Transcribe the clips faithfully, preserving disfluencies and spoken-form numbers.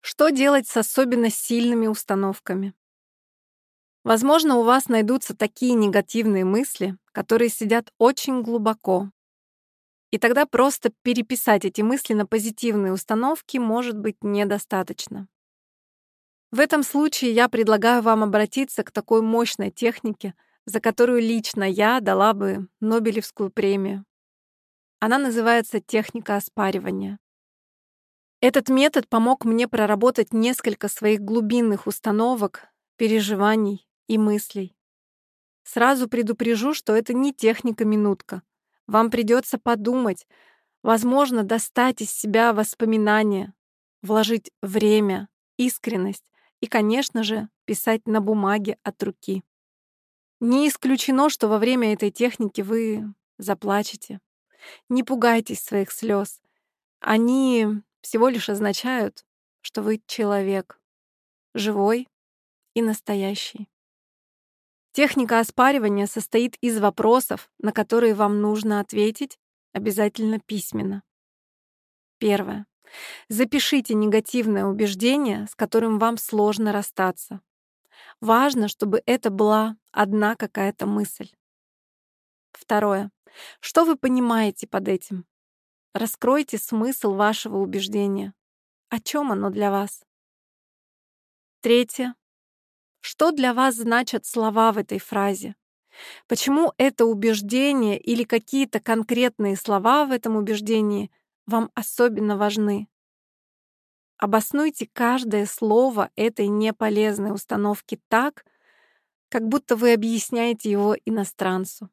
Что делать с особенно сильными установками? Возможно, у вас найдутся такие негативные мысли, которые сидят очень глубоко. И тогда просто переписать эти мысли на позитивные установки может быть недостаточно. В этом случае я предлагаю вам обратиться к такой мощной технике, за которую лично я дала бы Нобелевскую премию. Она называется техника оспаривания. Этот метод помог мне проработать несколько своих глубинных установок, переживаний и мыслей. Сразу предупрежу, что это не техника-минутка. Вам придется подумать, возможно, достать из себя воспоминания, вложить время, искренность и, конечно же, писать на бумаге от руки. Не исключено, что во время этой техники вы заплачете. Не пугайтесь своих слез. Они всего лишь означают, что вы человек, живой и настоящий. Техника оспаривания состоит из вопросов, на которые вам нужно ответить обязательно письменно. Первое. Запишите негативное убеждение, с которым вам сложно расстаться. Важно, чтобы это была одна какая-то мысль. Второе. Что вы понимаете под этим? Раскройте смысл вашего убеждения. О чем оно для вас? Третье. Что для вас значат слова в этой фразе? Почему это убеждение или какие-то конкретные слова в этом убеждении вам особенно важны? Обоснуйте каждое слово этой неполезной установки так, как будто вы объясняете его иностранцу.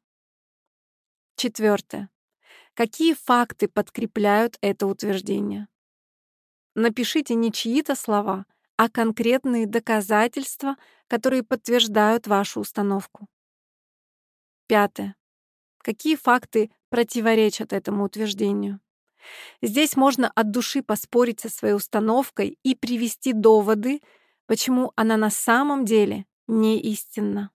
Четвертое. Какие факты подкрепляют это утверждение? Напишите не чьи-то слова, а конкретные доказательства, которые подтверждают вашу установку. Пятое. Какие факты противоречат этому утверждению? Здесь можно от души поспорить со своей установкой и привести доводы, почему она на самом деле не истинна.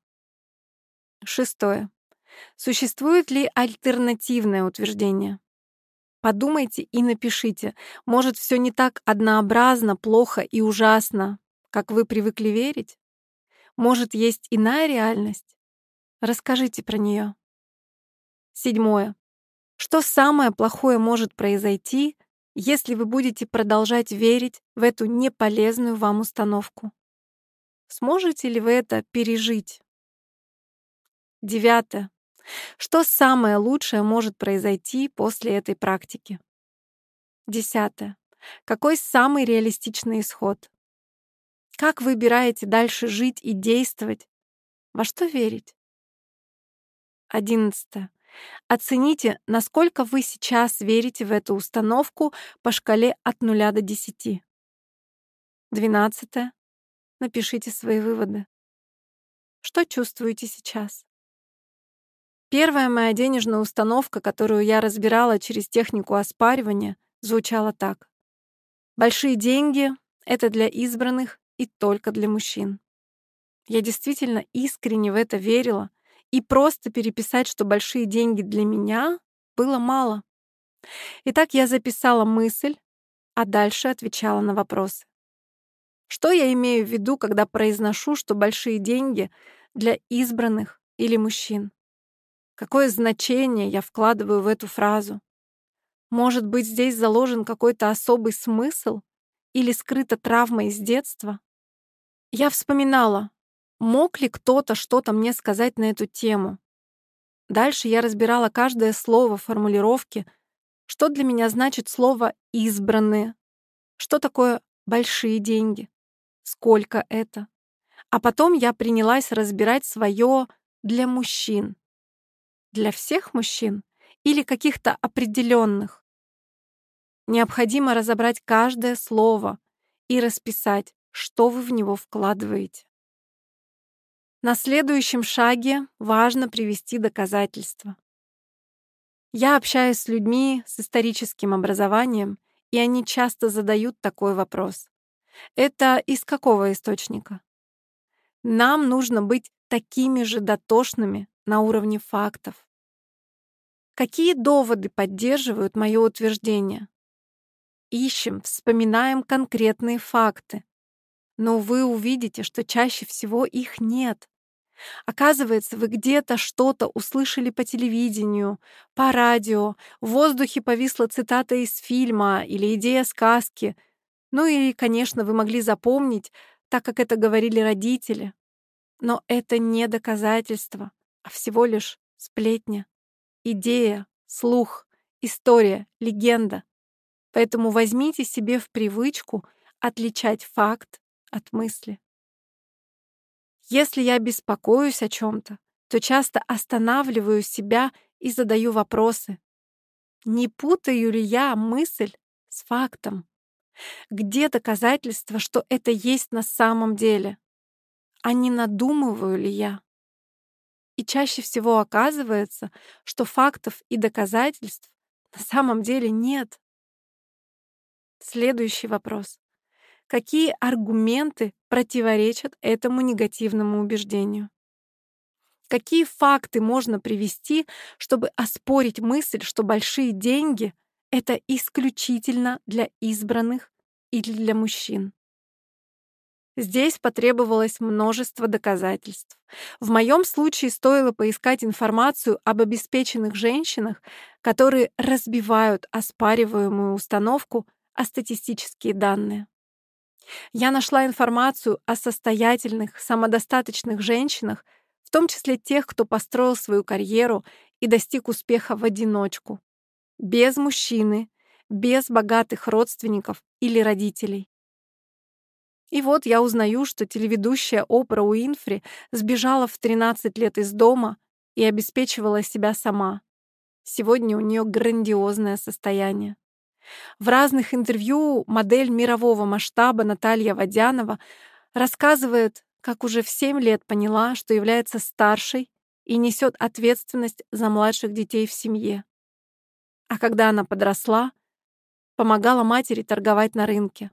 Шестое. Существует ли альтернативное утверждение? Подумайте и напишите. Может, все не так однообразно, плохо и ужасно, как вы привыкли верить? Может, есть иная реальность? Расскажите про нее. Седьмое. Что самое плохое может произойти, если вы будете продолжать верить в эту неполезную вам установку? Сможете ли вы это пережить? Девятое. Что самое лучшее может произойти после этой практики? Десятое. Какой самый реалистичный исход? Как выбираете дальше жить и действовать? Во что верить? Одиннадцатое. Оцените, насколько вы сейчас верите в эту установку по шкале от нуля до десяти. Двенадцатое. Напишите свои выводы. Что чувствуете сейчас? Первая моя денежная установка, которую я разбирала через технику оспаривания, звучала так. Большие деньги — это для избранных и только для мужчин. Я действительно искренне в это верила, и просто переписать, что большие деньги для меня, было мало. Итак, я записала мысль, а дальше отвечала на вопросы. Что я имею в виду, когда произношу, что большие деньги для избранных или мужчин? Какое значение я вкладываю в эту фразу? Может быть, здесь заложен какой-то особый смысл или скрыта травма из детства? Я вспоминала, мог ли кто-то что-то мне сказать на эту тему. Дальше я разбирала каждое слово формулировки, что для меня значит слово «избранные», что такое «большие деньги», сколько это. А потом я принялась разбирать свое «для мужчин». Для всех мужчин или каких-то определенных? Необходимо разобрать каждое слово и расписать, что вы в него вкладываете. На следующем шаге важно привести доказательства. Я общаюсь с людьми с историческим образованием, и они часто задают такой вопрос. Это из какого источника? Нам нужно быть такими же дотошными на уровне фактов. Какие доводы поддерживают мое утверждение? ищем, вспоминаем конкретные факты. Но вы увидите, что чаще всего их нет. Оказывается, вы где-то что-то услышали по телевидению, по радио, в воздухе повисла цитата из фильма или идея сказки. Ну и, конечно, вы могли запомнить, так как это говорили родители. Но это не доказательство, а всего лишь сплетня, идея, слух, история, легенда. Поэтому возьмите себе в привычку отличать факт от мысли. Если я беспокоюсь о чем-то, то часто останавливаю себя и задаю вопросы. Не путаю ли я мысль с фактом? Где доказательства, что это есть на самом деле? А не надумываю ли я? И чаще всего оказывается, что фактов и доказательств на самом деле нет. Следующий вопрос. Какие аргументы противоречат этому негативному убеждению? Какие факты можно привести, чтобы оспорить мысль, что большие деньги — это исключительно для избранных или для мужчин? Здесь потребовалось множество доказательств. В моем случае стоило поискать информацию об обеспеченных женщинах, которые разбивают оспариваемую установку о статистические данные. Я нашла информацию о состоятельных, самодостаточных женщинах, в том числе тех, кто построил свою карьеру и достиг успеха в одиночку, без мужчины, без богатых родственников или родителей. И вот я узнаю, что телеведущая Опра Уинфри сбежала в тринадцать лет из дома и обеспечивала себя сама. Сегодня у нее грандиозное состояние. В разных интервью модель мирового масштаба Наталья Водянова рассказывает, как уже в семь лет поняла, что является старшей и несет ответственность за младших детей в семье. А когда она подросла, помогала матери торговать на рынке.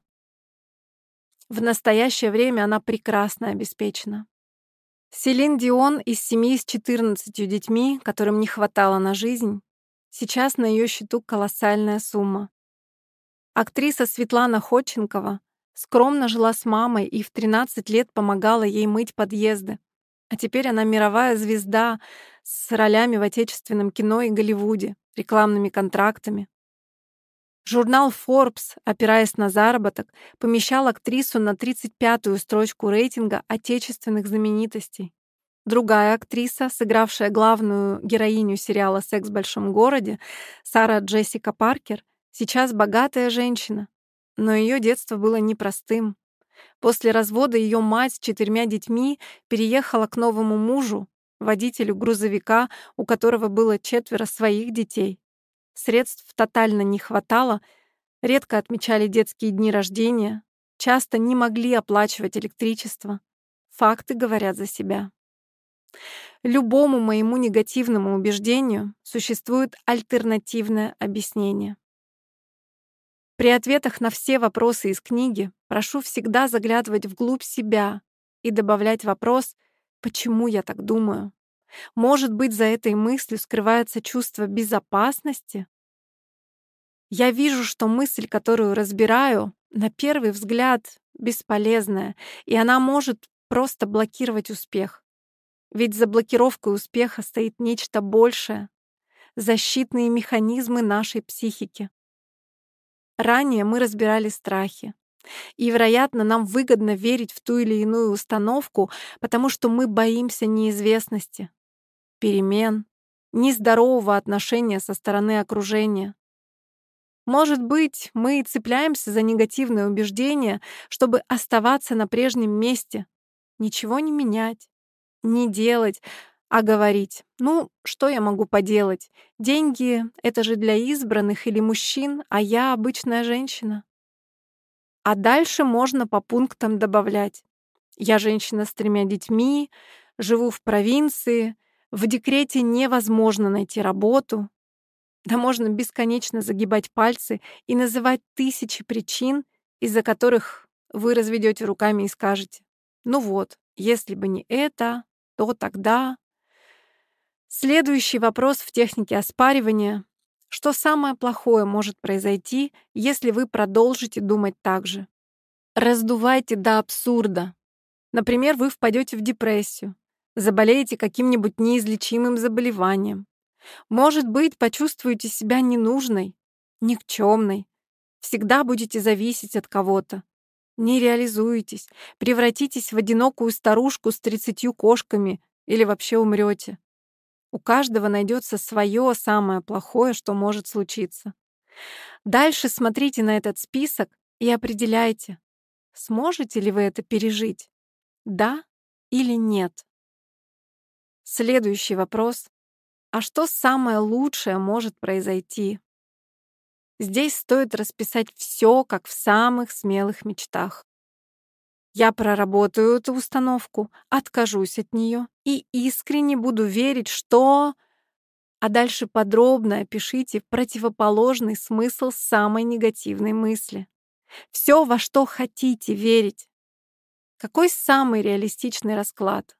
В настоящее время она прекрасно обеспечена. Селин Дион из семьи с четырнадцатью детьми, которым не хватало на жизнь, сейчас на ее счету колоссальная сумма. Актриса Светлана Ходченкова скромно жила с мамой и в тринадцать лет помогала ей мыть подъезды. А теперь она мировая звезда с ролями в отечественном кино и Голливуде, рекламными контрактами. Журнал Forbes, опираясь на заработок, помещал актрису на тридцать пятую строчку рейтинга отечественных знаменитостей. Другая актриса, сыгравшая главную героиню сериала «Секс в большом городе», Сара Джессика Паркер, сейчас богатая женщина. Но ее детство было непростым. После развода ее мать с четырьмя детьми переехала к новому мужу, водителю грузовика, у которого было четверо своих детей. Средств тотально не хватало, редко отмечали детские дни рождения, часто не могли оплачивать электричество. Факты говорят за себя. Любому моему негативному убеждению существует альтернативное объяснение. При ответах на все вопросы из книги прошу всегда заглядывать вглубь себя и добавлять вопрос «почему я так думаю?». Может быть, за этой мыслью скрывается чувство безопасности? Я вижу, что мысль, которую разбираю, на первый взгляд бесполезная, и она может просто блокировать успех. Ведь за блокировкой успеха стоит нечто большее — защитные механизмы нашей психики. Ранее мы разбирали страхи. И, вероятно, нам выгодно верить в ту или иную установку, потому что мы боимся неизвестности, перемен, нездорового отношения со стороны окружения. Может быть, мы и цепляемся за негативные убеждения, чтобы оставаться на прежнем месте, ничего не менять, не делать, а говорить: «Ну, что я могу поделать? Деньги — это же для избранных или мужчин, а я обычная женщина». А дальше можно по пунктам добавлять: «Я женщина с тремя детьми, живу в провинции, в декрете невозможно найти работу». Да можно бесконечно загибать пальцы и называть тысячи причин, из-за которых вы разведете руками и скажете: «Ну вот, если бы не это, то тогда». Следующий вопрос в технике оспаривания — Что самое плохое может произойти, если вы продолжите думать так же? Раздувайте до абсурда. Например, вы впадете в депрессию, заболеете каким-нибудь неизлечимым заболеванием. Может быть, почувствуете себя ненужной, никчемной, всегда будете зависеть от кого-то. Не реализуетесь, превратитесь в одинокую старушку с тридцатью кошками или вообще умрете. У каждого найдется свое самое плохое, что может случиться. Дальше смотрите на этот список и определяйте, сможете ли вы это пережить, да или нет. Следующий вопрос. А что самое лучшее может произойти? Здесь стоит расписать все, как в самых смелых мечтах. Я проработаю эту установку, откажусь от нее и искренне буду верить, что... А дальше подробно опишите противоположный смысл самой негативной мысли. Все, во что хотите верить. Какой самый реалистичный расклад?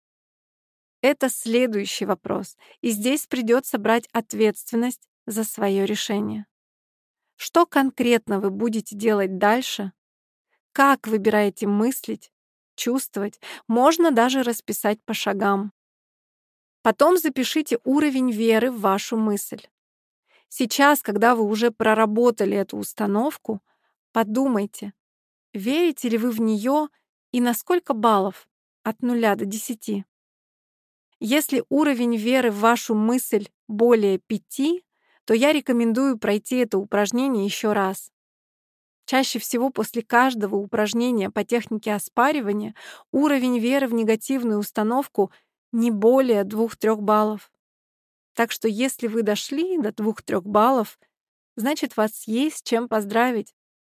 Это следующий вопрос, и здесь придется брать ответственность за свое решение. Что конкретно вы будете делать дальше? Как выбираете мыслить, чувствовать? Можно даже расписать по шагам. Потом запишите уровень веры в вашу мысль. Сейчас, когда вы уже проработали эту установку, подумайте, верите ли вы в нее и на сколько баллов от нуля до десяти. Если уровень веры в вашу мысль более пяти, то я рекомендую пройти это упражнение еще раз. Чаще всего после каждого упражнения по технике оспаривания уровень веры в негативную установку не более двух-трёх баллов. Так что если вы дошли до двух-трёх баллов, значит, вас есть чем поздравить.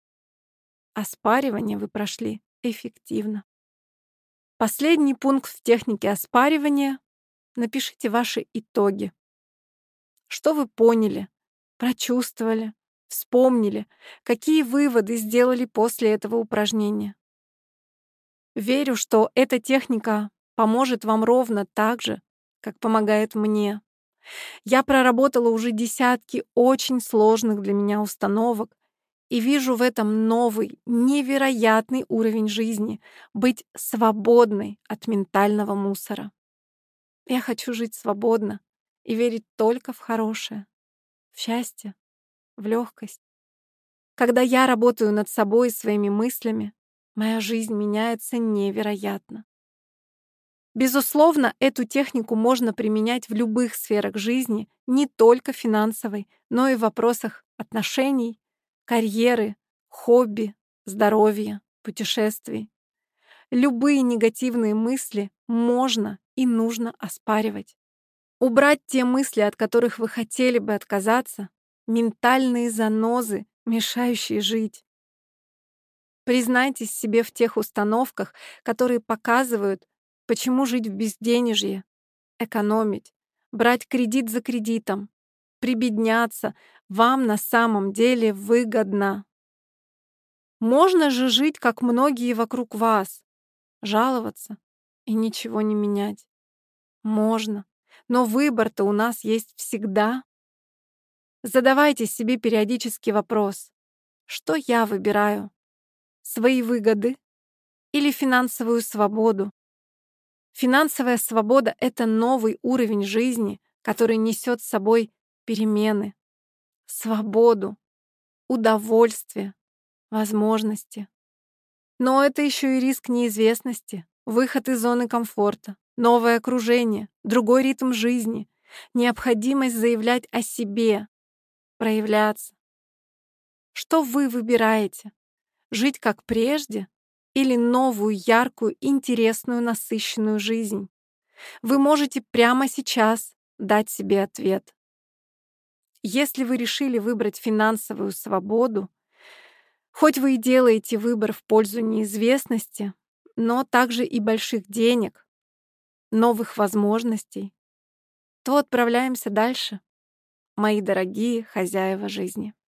Оспаривание вы прошли эффективно. Последний пункт в технике оспаривания. Напишите ваши итоги. Что вы поняли, прочувствовали, вспомнили, какие выводы сделали после этого упражнения. Верю, что эта техника поможет вам ровно так же, как помогает мне. Я проработала уже десятки очень сложных для меня установок и вижу в этом новый, невероятный уровень жизни — быть свободной от ментального мусора. Я хочу жить свободно и верить только в хорошее, в счастье, в легкость. Когда я работаю над собой и своими мыслями, моя жизнь меняется невероятно. Безусловно, эту технику можно применять в любых сферах жизни, не только финансовой, но и в вопросах отношений, карьеры, хобби, здоровья, путешествий. Любые негативные мысли можно и нужно оспаривать. Убрать те мысли, от которых вы хотели бы отказаться, ментальные занозы, мешающие жить. Признайтесь себе в тех установках, которые показывают, почему жить в безденежье, экономить, брать кредит за кредитом, прибедняться вам на самом деле выгодно. Можно же жить, как многие вокруг вас, жаловаться и ничего не менять. Можно, но выбор-то у нас есть всегда. Задавайте себе периодически вопрос: что я выбираю? Свои выгоды или финансовую свободу? Финансовая свобода — это новый уровень жизни, который несет с собой перемены, свободу, удовольствие, возможности. Но это еще и риск неизвестности, выход из зоны комфорта, новое окружение, другой ритм жизни, необходимость заявлять о себе, проявляться. Что вы выбираете? Жить как прежде или новую, яркую, интересную, насыщенную жизнь? Вы можете прямо сейчас дать себе ответ. Если вы решили выбрать финансовую свободу, хоть вы и делаете выбор в пользу неизвестности, но также и больших денег, новых возможностей, то отправляемся дальше, мои дорогие хозяева жизни.